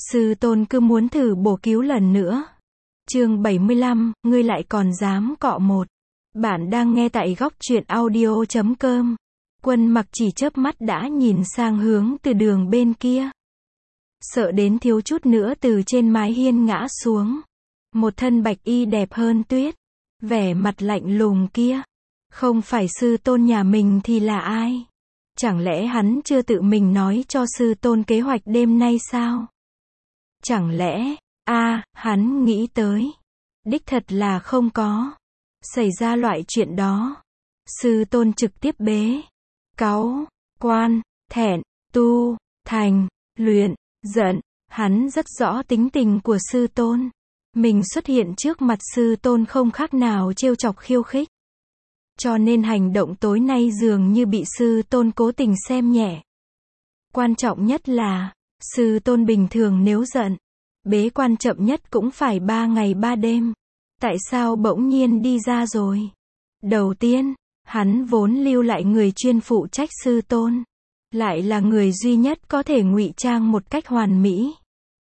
Sư tôn cứ muốn thử bổ cứu lần nữa. Chương 75, ngươi lại còn dám cọ một. Bạn đang nghe tại góc truyện audio.com. Quân Mặc chỉ chớp mắt đã nhìn sang hướng từ đường bên kia. Sợ đến thiếu chút nữa từ trên mái hiên ngã xuống. Một thân bạch y đẹp hơn tuyết. Vẻ mặt lạnh lùng kia. Không phải sư tôn nhà mình thì là ai? Chẳng lẽ hắn chưa tự mình nói cho sư tôn kế hoạch đêm nay sao? Chẳng lẽ, hắn nghĩ tới. Đích thật là không có. Xảy ra loại chuyện đó. Sư tôn trực tiếp bế. Cáu, quan, thẹn, tu, thành, luyện, giận. Hắn rất rõ tính tình của sư tôn. Mình xuất hiện trước mặt sư tôn không khác nào trêu chọc khiêu khích. Cho nên hành động tối nay dường như bị sư tôn cố tình xem nhẹ. Quan trọng nhất là, sư tôn bình thường nếu giận, bế quan chậm nhất cũng phải 3 ngày 3 đêm. Tại sao bỗng nhiên đi ra rồi? Đầu tiên, hắn vốn lưu lại người chuyên phụ trách sư tôn. Lại là người duy nhất có thể ngụy trang một cách hoàn mỹ.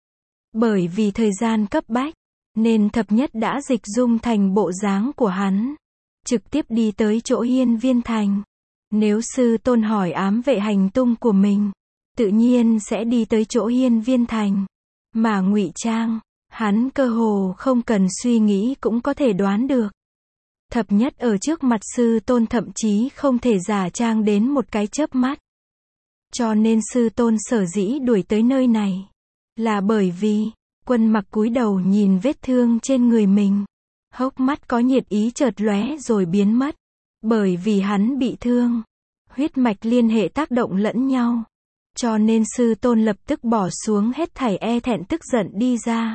Bởi vì thời gian cấp bách, nên thập nhất đã dịch dung thành bộ dáng của hắn. Trực tiếp đi tới chỗ hiên viên thành. Nếu sư tôn hỏi ám vệ hành tung của mình, tự nhiên sẽ đi tới chỗ hiên viên thành. Mà ngụy trang, hắn cơ hồ không cần suy nghĩ cũng có thể đoán được. Thập nhất ở trước mặt sư tôn thậm chí không thể giả trang đến một cái chớp mắt. Cho nên sư tôn sở dĩ đuổi tới nơi này, là bởi vì, Quân Mặc cúi đầu nhìn vết thương trên người mình. Hốc mắt có nhiệt ý chợt lóe rồi biến mất. Bởi vì hắn bị thương. Huyết mạch liên hệ tác động lẫn nhau. Cho nên sư tôn lập tức bỏ xuống hết thảy e thẹn tức giận đi ra.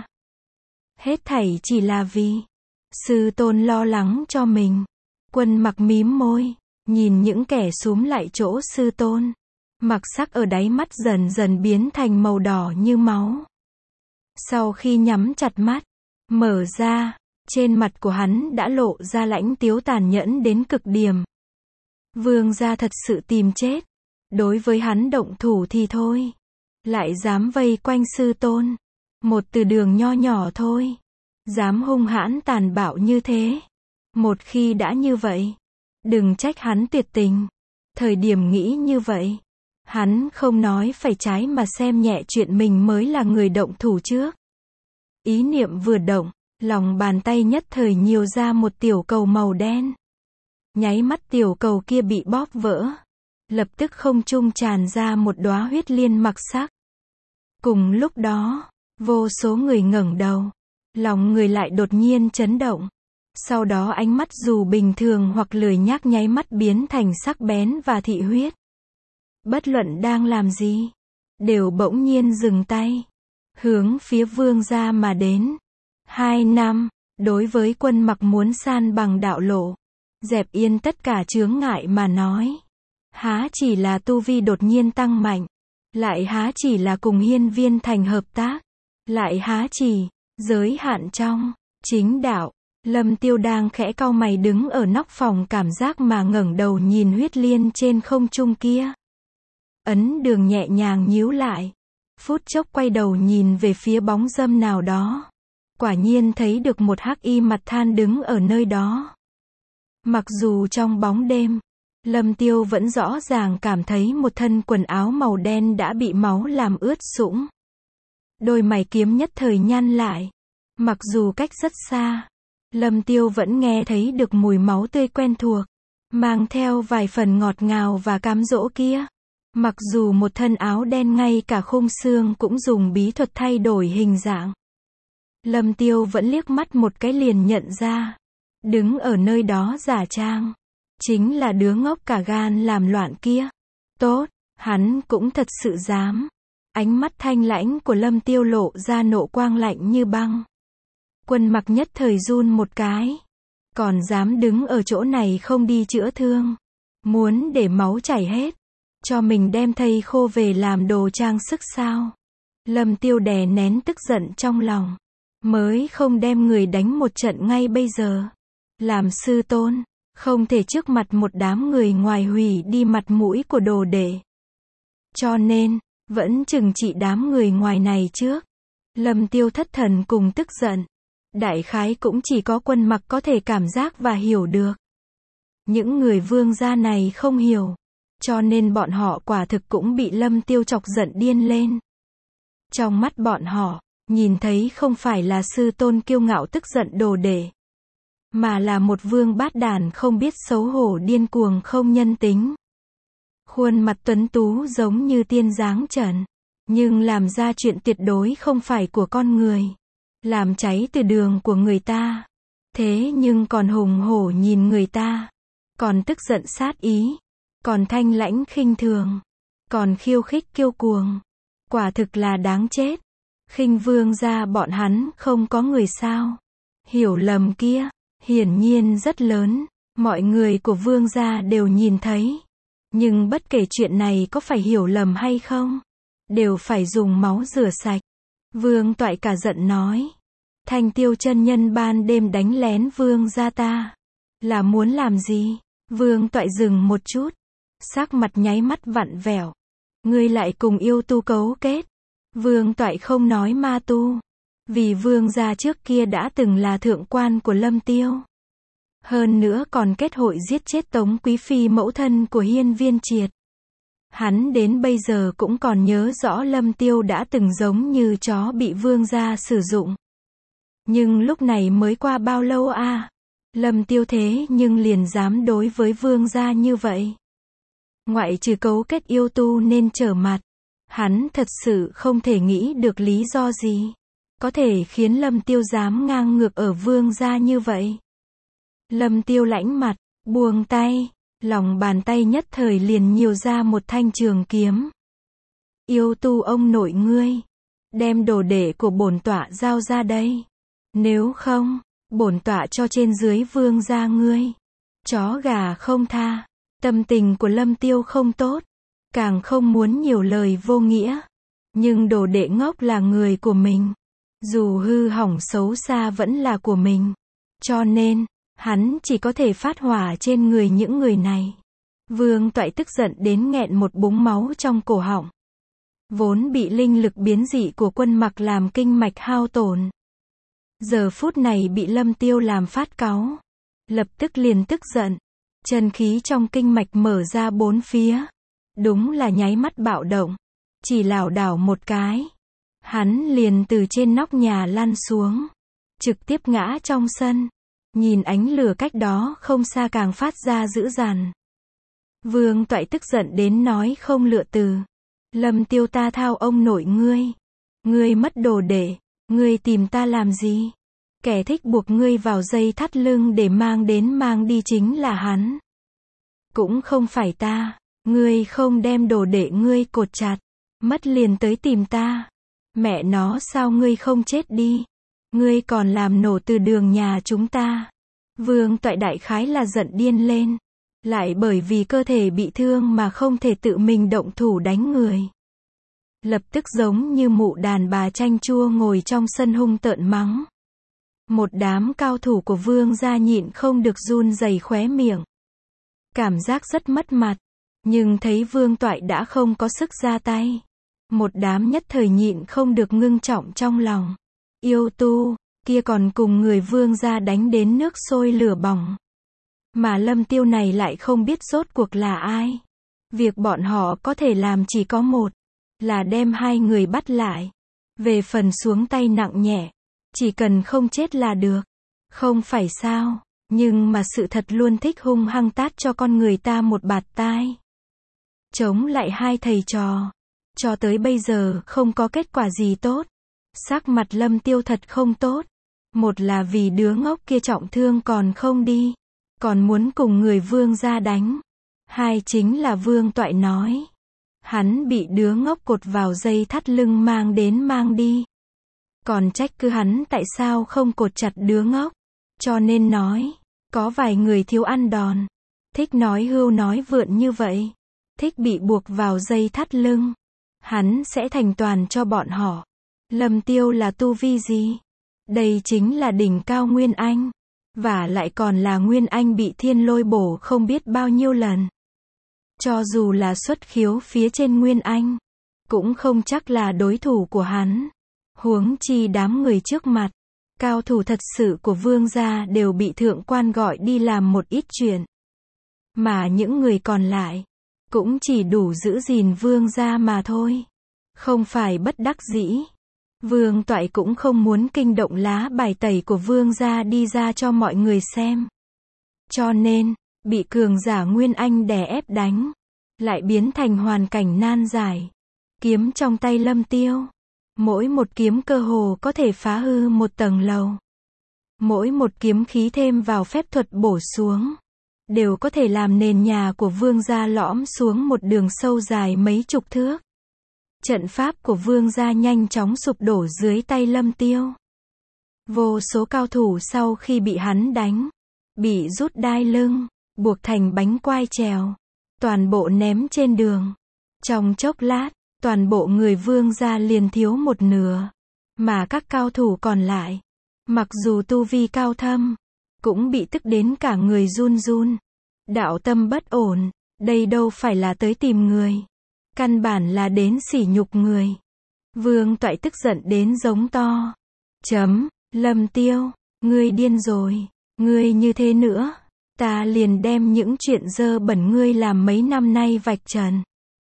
Hết thảy chỉ là vì sư tôn lo lắng cho mình. Quân Mặc mím môi, nhìn những kẻ xúm lại chỗ sư tôn. Mặc sắc ở đáy mắt dần dần biến thành màu đỏ như máu. Sau khi nhắm chặt mắt, mở ra, trên mặt của hắn đã lộ ra lãnh tiếu tàn nhẫn đến cực điểm. Vương gia thật sự tìm chết. Đối với hắn động thủ thì thôi. Lại dám vây quanh sư tôn. Một từ đường nho nhỏ thôi. Dám hung hãn tàn bạo như thế. Một khi đã như vậy, đừng trách hắn tuyệt tình. Thời điểm nghĩ như vậy, hắn không nói phải trái mà xem nhẹ chuyện mình mới là người động thủ trước. Ý niệm vừa động, lòng bàn tay nhất thời nhiều ra một tiểu cầu màu đen. Nháy mắt tiểu cầu kia bị bóp vỡ. Lập tức không trung tràn ra một đóa huyết liên mặc sắc. Cùng lúc đó, vô số người ngẩng đầu. Lòng người lại đột nhiên chấn động. Sau đó ánh mắt dù bình thường hoặc lười nhác nháy mắt biến thành sắc bén và thị huyết. Bất luận đang làm gì, đều bỗng nhiên dừng tay. Hướng phía vương gia mà đến. 2 năm, đối với Quân Mặc muốn san bằng đạo lộ, dẹp yên tất cả chướng ngại mà nói. Há chỉ là tu vi đột nhiên tăng mạnh. Lại há chỉ là cùng hiên viên thành hợp tác. Lại há chỉ, giới hạn trong, chính đạo. Lâm Tiêu đang khẽ cau mày đứng ở nóc phòng cảm giác mà ngẩng đầu nhìn huyết liên trên không trung kia. Ấn đường nhẹ nhàng nhíu lại. Phút chốc quay đầu nhìn về phía bóng dâm nào đó. Quả nhiên thấy được một hắc y mặt than đứng ở nơi đó. Mặc dù trong bóng đêm, Lâm Tiêu vẫn rõ ràng cảm thấy một thân quần áo màu đen đã bị máu làm ướt sũng. Đôi mày kiếm nhất thời nhăn lại. Mặc dù cách rất xa, Lâm Tiêu vẫn nghe thấy được mùi máu tươi quen thuộc, mang theo vài phần ngọt ngào và cám dỗ kia. Mặc dù một thân áo đen ngay cả khung xương cũng dùng bí thuật thay đổi hình dạng. Lâm Tiêu vẫn liếc mắt một cái liền nhận ra. Đứng ở nơi đó giả trang. Chính là đứa ngốc cả gan làm loạn kia. Tốt, hắn cũng thật sự dám. Ánh mắt thanh lãnh của Lâm Tiêu lộ ra nộ quang lạnh như băng. Quân Mặc nhất thời run một cái. Còn dám đứng ở chỗ này không đi chữa thương. Muốn để máu chảy hết. Cho mình đem thây khô về làm đồ trang sức sao? Lâm Tiêu đè nén tức giận trong lòng. Mới không đem người đánh một trận ngay bây giờ. Làm sư tôn, không thể trước mặt một đám người ngoài hủy đi mặt mũi của đồ đệ. Cho nên, vẫn trừng trị đám người ngoài này trước. Lâm Tiêu thất thần cùng tức giận. Đại khái cũng chỉ có Quân Mặc có thể cảm giác và hiểu được. Những người Vương gia này không hiểu. Cho nên bọn họ quả thực cũng bị Lâm Tiêu chọc giận điên lên. Trong mắt bọn họ, nhìn thấy không phải là sư tôn kiêu ngạo tức giận đồ đệ, mà là một vương bát đàn không biết xấu hổ điên cuồng không nhân tính. Khuôn mặt tuấn tú giống như tiên dáng trần, nhưng làm ra chuyện tuyệt đối không phải của con người, làm cháy từ đường của người ta. Thế nhưng còn hùng hổ nhìn người ta, còn tức giận sát ý, còn thanh lãnh khinh thường, còn khiêu khích kiêu cuồng. Quả thực là đáng chết. Khinh Vương gia bọn hắn không có người sao? Hiểu lầm kia, hiển nhiên rất lớn. Mọi người của Vương gia đều nhìn thấy. Nhưng bất kể chuyện này có phải hiểu lầm hay không, đều phải dùng máu rửa sạch. Vương Toại cả giận nói. Thanh Tiêu chân nhân ban đêm đánh lén Vương gia ta, là muốn làm gì? Vương Toại dừng một chút, sắc mặt nháy mắt vặn vẹo. Ngươi lại cùng yêu tu cấu kết. Vương Toại không nói ma tu, vì Vương gia trước kia đã từng là thượng quan của Lâm Tiêu. Hơn nữa còn kết hội giết chết Tống Quý Phi mẫu thân của Hiên Viên Triệt. Hắn đến bây giờ cũng còn nhớ rõ Lâm Tiêu đã từng giống như chó bị Vương gia sử dụng. Nhưng lúc này mới qua bao lâu à? Lâm Tiêu thế nhưng liền dám đối với Vương gia như vậy. Ngoại trừ cấu kết yêu tu nên trở mặt, hắn thật sự không thể nghĩ được lý do gì có thể khiến Lâm Tiêu dám ngang ngược ở Vương gia như vậy. Lâm Tiêu lãnh mặt, buông tay, lòng bàn tay nhất thời liền nhiều ra một thanh trường kiếm. Yêu tu ông nội ngươi, đem đồ đệ của bổn tọa giao ra đây. Nếu không, bổn tọa cho trên dưới Vương gia ngươi chó gà không tha. Tâm tình của Lâm Tiêu không tốt, càng không muốn nhiều lời vô nghĩa. Nhưng đồ đệ ngốc là người của mình, dù hư hỏng xấu xa vẫn là của mình. Cho nên, hắn chỉ có thể phát hỏa trên người những người này. Vương Toại tức giận đến nghẹn một búng máu trong cổ họng. Vốn bị linh lực biến dị của Quân Mặc làm kinh mạch hao tổn, giờ phút này bị Lâm Tiêu làm phát cáu, lập tức liền tức giận. Chân khí trong kinh mạch mở ra bốn phía. Đúng là nháy mắt bạo động. Chỉ lảo đảo một cái, hắn liền từ trên nóc nhà lăn xuống, trực tiếp ngã trong sân. Nhìn ánh lửa cách đó không xa càng phát ra dữ dằn. Vương Toại tức giận đến nói không lựa từ. Lâm Tiêu ta thao ông nội ngươi. Ngươi mất đồ đệ, ngươi tìm ta làm gì? Kẻ thích buộc ngươi vào dây thắt lưng để mang đến mang đi chính là hắn. Cũng không phải ta. Ngươi không đem đồ đệ ngươi cột chặt, mất liền tới tìm ta. Mẹ nó sao ngươi không chết đi? Ngươi còn làm nổ từ đường nhà chúng ta. Vương Toại đại khái là giận điên lên. Lại bởi vì cơ thể bị thương mà không thể tự mình động thủ đánh người. Lập tức giống như mụ đàn bà chanh chua ngồi trong sân hung tợn mắng. Một đám cao thủ của Vương gia nhịn không được run rẩy khóe miệng. Cảm giác rất mất mặt. Nhưng thấy Vương Toại đã không có sức ra tay. Một đám nhất thời nhịn không được ngưng trọng trong lòng. Yêu tu, kia còn cùng người Vương gia đánh đến nước sôi lửa bỏng. Mà Lâm Tiêu này lại không biết rốt cuộc là ai. Việc bọn họ có thể làm chỉ có một, là đem hai người bắt lại. Về phần xuống tay nặng nhẹ, chỉ cần không chết là được. Không phải sao, nhưng mà sự thật luôn thích hung hăng tát cho con người ta một bạt tai. Chống lại hai thầy trò, cho tới bây giờ không có kết quả gì tốt. Sắc mặt Lâm Tiêu thật không tốt. Một là vì đứa ngốc kia trọng thương còn không đi, còn muốn cùng người Vương gia đánh. Hai chính là Vương Toại nói, hắn bị đứa ngốc cột vào dây thắt lưng mang đến mang đi. Còn trách cứ hắn tại sao không cột chặt đứa ngốc. Cho nên nói, có vài người thiếu ăn đòn, thích nói hưu nói vượn như vậy, thích bị buộc vào dây thắt lưng. Hắn sẽ thành toàn cho bọn họ. Lâm Tiêu là tu vi gì? Đây chính là đỉnh cao Nguyên Anh. Và lại còn là Nguyên Anh bị thiên lôi bổ không biết bao nhiêu lần. Cho dù là xuất khiếu phía trên Nguyên Anh, cũng không chắc là đối thủ của hắn. Huống chi đám người trước mặt, cao thủ thật sự của vương gia đều bị thượng quan gọi đi làm một ít chuyện. Mà những người còn lại, cũng chỉ đủ giữ gìn vương gia mà thôi. Không phải bất đắc dĩ. Vương Toại cũng không muốn kinh động lá bài tẩy của vương gia đi ra cho mọi người xem. Cho nên, bị cường giả Nguyên Anh đè ép đánh, lại biến thành hoàn cảnh nan giải. Kiếm trong tay Lâm Tiêu, mỗi một kiếm cơ hồ có thể phá hư một tầng lầu. Mỗi một kiếm khí thêm vào phép thuật bổ xuống, đều có thể làm nền nhà của vương gia lõm xuống một đường sâu dài mấy chục thước. Trận pháp của vương gia nhanh chóng sụp đổ dưới tay Lâm Tiêu. Vô số cao thủ sau khi bị hắn đánh, bị rút đai lưng, buộc thành bánh quai trèo, toàn bộ ném trên đường. Trong chốc lát, toàn bộ người vương gia liền thiếu một nửa. Mà các cao thủ còn lại, mặc dù tu vi cao thâm, cũng bị tức đến cả người run run. Đạo tâm bất ổn, đây đâu phải là tới tìm người. Căn bản là đến sỉ nhục người. Vương Toại tức giận đến giống to. Lâm Tiêu, ngươi điên rồi. Ngươi như thế nữa, ta liền đem những chuyện dơ bẩn ngươi làm mấy năm nay vạch trần.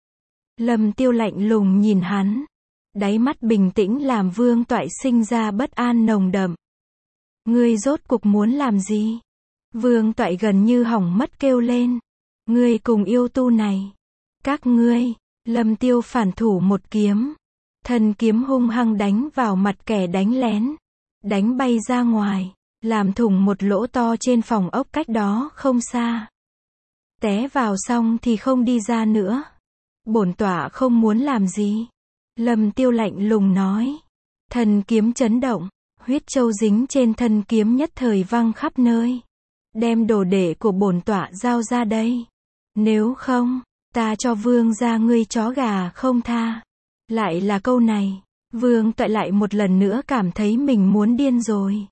Lâm Tiêu lạnh lùng nhìn hắn. Đáy mắt bình tĩnh làm Vương Toại sinh ra bất an nồng đậm. Ngươi rốt cuộc muốn làm gì? Vương Toại gần như hỏng mất kêu lên. Ngươi cùng yêu tu này. Các ngươi. Lâm Tiêu phản thủ một kiếm. Thân kiếm hung hăng đánh vào mặt kẻ đánh lén. Đánh bay ra ngoài. Làm thủng một lỗ to trên phòng ốc cách đó không xa. Té vào xong thì không đi ra nữa. Bổn tọa không muốn làm gì. Lâm Tiêu lạnh lùng nói. Thân kiếm chấn động. Huyết châu dính trên thân kiếm nhất thời văng khắp nơi. Đem đồ đệ của bổn tọa giao ra đây. Nếu không, ta cho vương gia ngươi chó gà không tha. Lại là câu này. Vương Toại lại một lần nữa cảm thấy mình muốn điên rồi.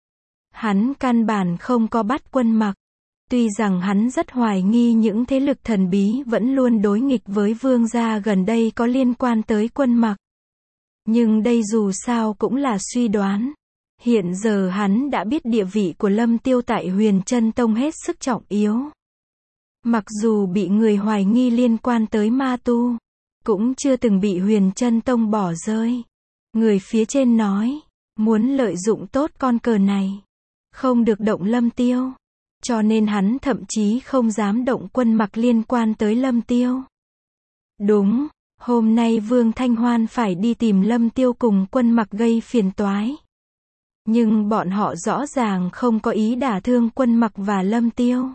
Hắn căn bản không có bắt Quân Mặc. Tuy rằng hắn rất hoài nghi những thế lực thần bí vẫn luôn đối nghịch với vương gia gần đây có liên quan tới Quân Mặc. Nhưng đây dù sao cũng là suy đoán. Hiện giờ hắn đã biết địa vị của Lâm Tiêu tại Huyền Chân Tông hết sức trọng yếu. Mặc dù bị người hoài nghi liên quan tới ma tu, cũng chưa từng bị Huyền Chân Tông bỏ rơi. Người phía trên nói, muốn lợi dụng tốt con cờ này, không được động Lâm Tiêu. Cho nên hắn thậm chí không dám động Quân Mặc liên quan tới Lâm Tiêu. Đúng, hôm nay Vương Thanh Hoan phải đi tìm Lâm Tiêu cùng Quân Mặc gây phiền toái. Nhưng bọn họ rõ ràng không có ý đả thương Quân Mặc và Lâm Tiêu.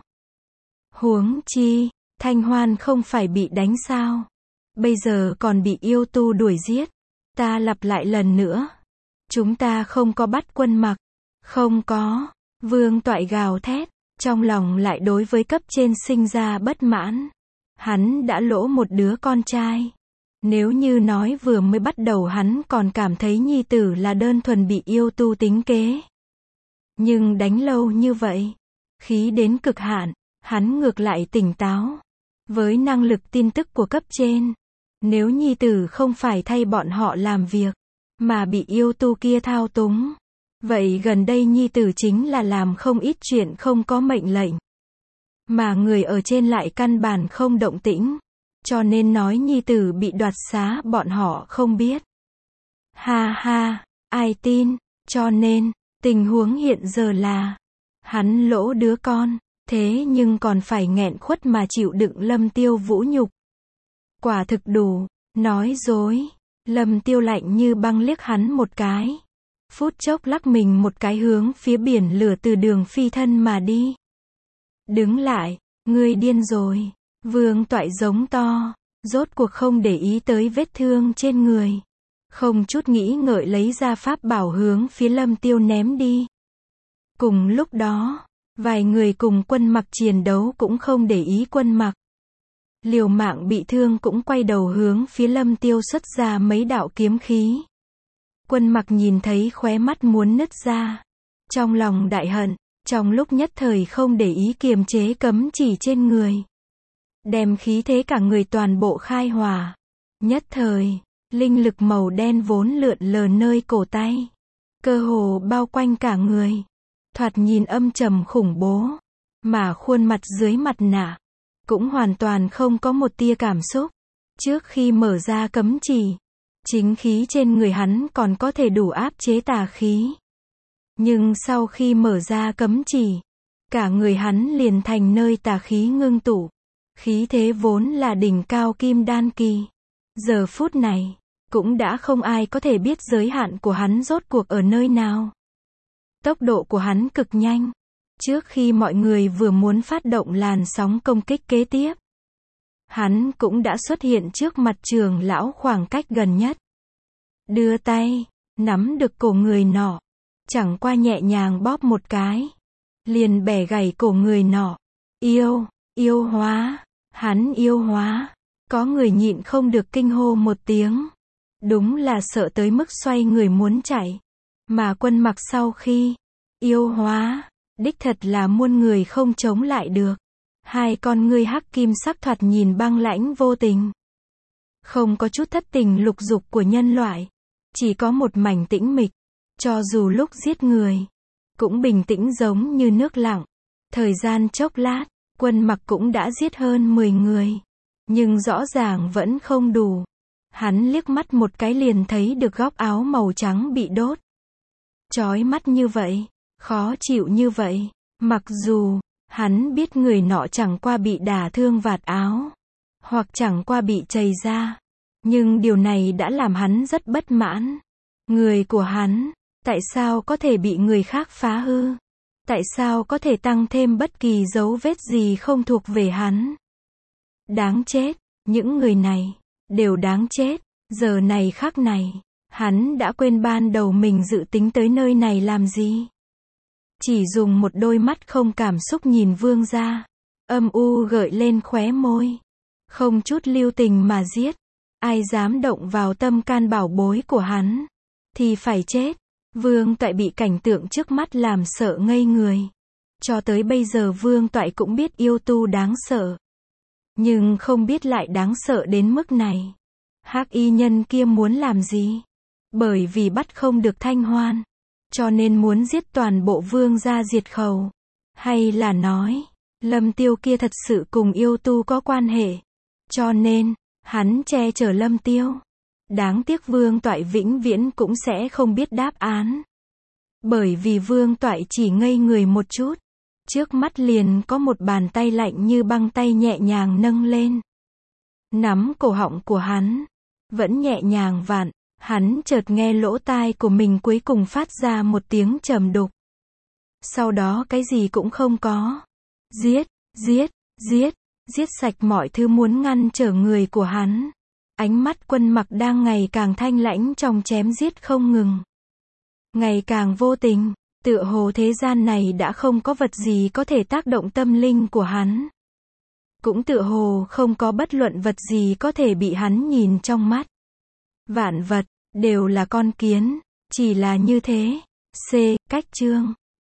Huống chi, Thanh Hoan không phải bị đánh sao? Bây giờ còn bị yêu tu đuổi giết. Ta lặp lại lần nữa. Chúng ta không có bắt Quân Mặc. Không có. Vương Toại gào thét. Trong lòng lại đối với cấp trên sinh ra bất mãn. Hắn đã lỗ một đứa con trai. Nếu như nói vừa mới bắt đầu hắn còn cảm thấy nhi tử là đơn thuần bị yêu tu tính kế. Nhưng đánh lâu như vậy, khí đến cực hạn, hắn ngược lại tỉnh táo. Với năng lực tin tức của cấp trên, nếu nhi tử không phải thay bọn họ làm việc, mà bị yêu tu kia thao túng, vậy gần đây nhi tử chính là làm không ít chuyện không có mệnh lệnh. Mà người ở trên lại căn bản không động tĩnh. Cho nên nói nhi tử bị đoạt xá bọn họ không biết. Ha ha, ai tin, cho nên, tình huống hiện giờ là, hắn lỗ đứa con, thế nhưng còn phải nghẹn khuất mà chịu đựng Lâm Tiêu vũ nhục. Quả thực đủ, nói dối. Lâm Tiêu lạnh như băng liếc hắn một cái. Phút chốc lắc mình một cái hướng phía biển lửa từ đường phi thân mà đi. Đứng lại, ngươi điên rồi. Vương Toại giống to, rốt cuộc không để ý tới vết thương trên người. Không chút nghĩ ngợi lấy ra pháp bảo hướng phía Lâm Tiêu ném đi. Cùng lúc đó, vài người cùng Quân Mặc chiến đấu cũng không để ý Quân Mặc. Liều mạng bị thương cũng quay đầu hướng phía Lâm Tiêu xuất ra mấy đạo kiếm khí. Quân Mặc nhìn thấy khóe mắt muốn nứt ra. Trong lòng đại hận, trong lúc nhất thời không để ý kiềm chế cấm chỉ trên người. Đem khí thế cả người toàn bộ khai hỏa. Nhất thời, Linh lực màu đen vốn lượn lờ nơi cổ tay, cơ hồ bao quanh cả người. Thoạt nhìn âm trầm khủng bố, mà khuôn mặt dưới mặt nạ cũng hoàn toàn không có một tia cảm xúc. Trước khi mở ra cấm chỉ, chính khí trên người hắn còn có thể đủ áp chế tà khí. Nhưng sau khi mở ra cấm chỉ, cả người hắn liền thành nơi tà khí ngưng tụ. Khí thế vốn là đỉnh cao kim đan kỳ. Giờ phút này, cũng đã không ai có thể biết giới hạn của hắn rốt cuộc ở nơi nào. Tốc độ của hắn cực nhanh. Trước khi mọi người vừa muốn phát động làn sóng công kích kế tiếp, hắn cũng đã xuất hiện trước mặt trưởng lão khoảng cách gần nhất. Đưa tay, nắm được cổ người nọ, chẳng qua nhẹ nhàng bóp một cái, liền bẻ gãy cổ người nọ. Yêu hóa, hắn yêu hóa. Có người nhịn không được kinh hô một tiếng. Đúng là sợ tới mức xoay người muốn chạy. Mà Quân Mặc sau khi yêu hóa, đích thật là muôn người không chống lại được. Hai con ngươi hắc kim sắc thoạt nhìn băng lãnh vô tình. Không có chút thất tình lục dục của nhân loại. Chỉ có một mảnh tĩnh mịch. Cho dù lúc giết người, cũng bình tĩnh giống như nước lặng. Thời gian chốc lát, Quân Mặc cũng đã giết hơn 10 người. Nhưng rõ ràng vẫn không đủ. Hắn liếc mắt một cái liền thấy được góc áo màu trắng bị đốt. Chói mắt như vậy, khó chịu như vậy. Mặc dù, hắn biết người nọ chẳng qua bị đả thương vạt áo, hoặc chẳng qua bị chày da. Nhưng điều này đã làm hắn rất bất mãn. Người của hắn, tại sao có thể bị người khác phá hư? Tại sao có thể tăng thêm bất kỳ dấu vết gì không thuộc về hắn? Đáng chết, những người này, đều đáng chết. Giờ này khắc này, hắn đã quên ban đầu mình dự tính tới nơi này làm gì. Chỉ dùng một đôi mắt không cảm xúc nhìn Vương gia, âm u gợi lên khóe môi. Không chút lưu tình mà giết. Ai dám động vào tâm can bảo bối của hắn, thì phải chết. Vương Toại bị cảnh tượng trước mắt làm sợ ngây người. Cho tới bây giờ Vương Toại cũng biết yêu tu đáng sợ. Nhưng không biết lại đáng sợ đến mức này. Hắc y nhân kia muốn làm gì? Bởi vì bắt không được Thanh Hoan, cho nên muốn giết toàn bộ Vương gia diệt khẩu. Hay là nói, Lâm Tiêu kia thật sự cùng yêu tu có quan hệ. Cho nên, hắn che chở Lâm Tiêu. Đáng tiếc Vương Toại vĩnh viễn cũng sẽ không biết đáp án. Bởi vì Vương Toại chỉ ngây người một chút. Trước mắt liền có một bàn tay lạnh như băng tay nhẹ nhàng nâng lên. Nắm cổ họng của hắn. Vẫn nhẹ nhàng vặn. Hắn chợt nghe lỗ tai của mình cuối cùng phát ra một tiếng trầm đục. Sau đó cái gì cũng không có. Giết sạch mọi thứ muốn ngăn trở người của hắn. Ánh mắt Quân Mặc đang ngày càng thanh lãnh trong chém giết không ngừng. Ngày càng vô tình, tựa hồ thế gian này đã không có vật gì có thể tác động tâm linh của hắn. Cũng tựa hồ không có bất luận vật gì có thể bị hắn nhìn trong mắt. Vạn vật, đều là con kiến, chỉ là như thế. Cách chương